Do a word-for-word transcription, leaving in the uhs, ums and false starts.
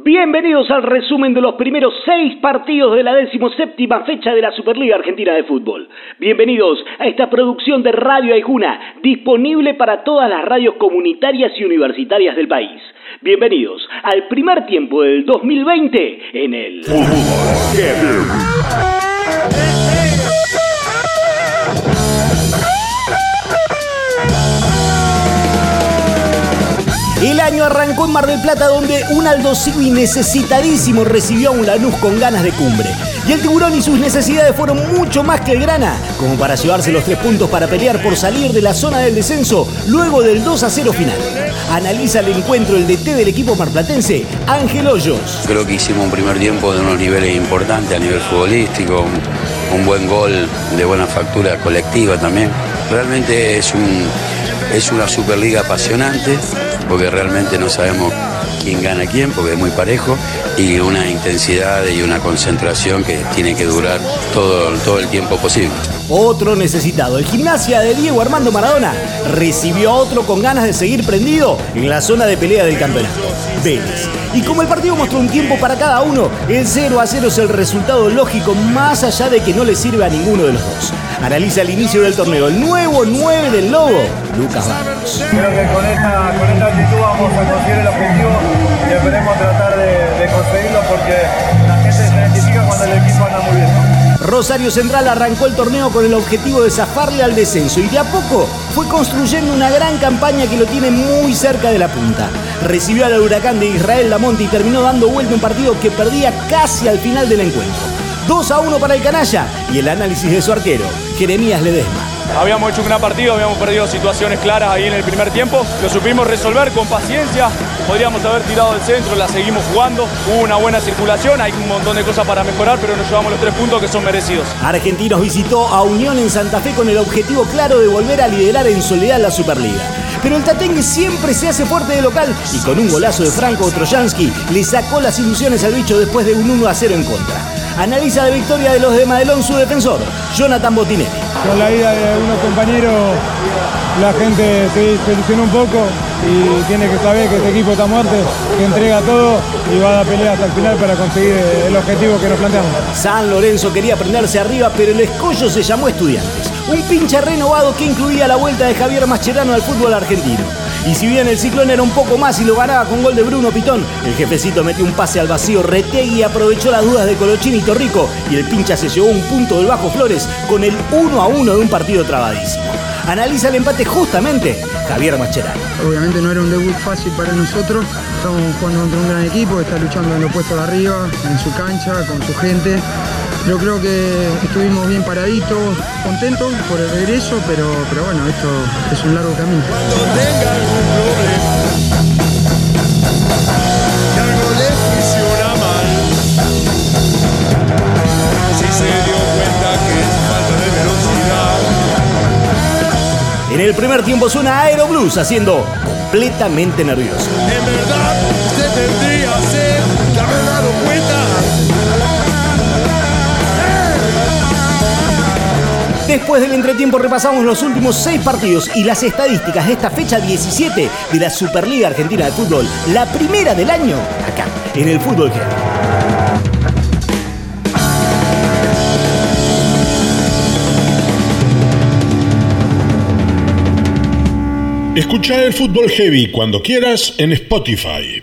Bienvenidos al resumen de los primeros seis partidos de la decimoséptima fecha de la Superliga Argentina de Fútbol. Bienvenidos a esta producción de Radio Aijuna, disponible para todas las radios comunitarias y universitarias del país. Bienvenidos al primer tiempo del dos mil veinte en el Fútbol. El año arrancó en Mar del Plata, donde un Aldo Civi necesitadísimo recibió a un Lanús con ganas de cumbre. Y el Tiburón y sus necesidades fueron mucho más que el Grana, como para llevarse los tres puntos para pelear por salir de la zona del descenso luego del dos a cero final. Analiza el encuentro el D T del equipo marplatense, Ángel Hoyos. Creo que hicimos un primer tiempo de unos niveles importantes a nivel futbolístico, un, un buen gol de buena factura colectiva también. Realmente es, un, es una Superliga apasionante, porque realmente no sabemos quién gana quién, porque es muy parejo, y una intensidad y una concentración que tiene que durar todo, todo el tiempo posible. Otro necesitado, el Gimnasia de Diego Armando Maradona, recibió a otro con ganas de seguir prendido en la zona de pelea del campeonato, Vélez. Y como el partido mostró un tiempo para cada uno, el cero a cero es el resultado lógico, más allá de que no le sirve a ninguno de los dos. Analiza el inicio del torneo, el nuevo nueve del Lobo, Lucas Barros. Creo que con esta, con esta actitud vamos a conseguir el objetivo y esperemos tratar de, de conseguirlo, porque la gente se identifica cuando el equipo anda muy bien, ¿no? Rosario Central arrancó el torneo con el objetivo de zafarle al descenso y de a poco fue construyendo una gran campaña que lo tiene muy cerca de la punta. Recibió al Huracán de Israel Lamonte y terminó dando vuelta un partido que perdía casi al final del encuentro. dos a uno para el canalla y el análisis de su arquero, Jeremías Ledesma. Habíamos hecho un gran partido, habíamos perdido situaciones claras ahí en el primer tiempo. Lo supimos resolver con paciencia. Podríamos haber tirado del centro, la seguimos jugando. Hubo una buena circulación, hay un montón de cosas para mejorar, pero nos llevamos los tres puntos que son merecidos. Argentinos visitó a Unión en Santa Fe con el objetivo claro de volver a liderar en soledad la Superliga. Pero el Tatengue siempre se hace fuerte de local y con un golazo de Franco Trojansky le sacó las ilusiones al bicho después de un uno a cero en contra. Analiza la victoria de los de Madelón su defensor, Jonathan Botinelli. Con la ida de unos compañeros, la gente se, se ilusionó un poco y tiene que saber que este equipo está muerto, que entrega todo y va a dar pelea hasta el final para conseguir el objetivo que nos planteamos. San Lorenzo quería prenderse arriba, pero el escollo se llamó Estudiantes. Un pincha renovado que incluía la vuelta de Javier Mascherano al fútbol argentino. Y si bien el Ciclón era un poco más y lo ganaba con gol de Bruno Pitón, el jefecito metió un pase al vacío. Retegui aprovechó las dudas de Colochín y Torrico y el pincha se llevó un punto del Bajo Flores con el uno a uno de un partido trabadísimo. Analiza el empate justamente Javier Mascherano. Obviamente no era un debut fácil para nosotros. Estamos jugando contra un gran equipo que está luchando en los puestos de arriba, en su cancha, con su gente. Yo creo que estuvimos bien paraditos, contentos por el regreso, pero, pero bueno, esto es un largo camino. Cuando tenga algún problema, que algo le funciona mal, si se dio cuenta que es falta de velocidad. En el primer tiempo suena Aero Blues haciendo completamente nervioso. En verdad, usted tendría que ser, que haber dado cuenta. Después del entretiempo repasamos los últimos seis partidos y las estadísticas de esta fecha diecisiete de la Superliga Argentina de Fútbol, la primera del año, acá, en el Fútbol Heavy. Escucha el Fútbol Heavy cuando quieras en Spotify.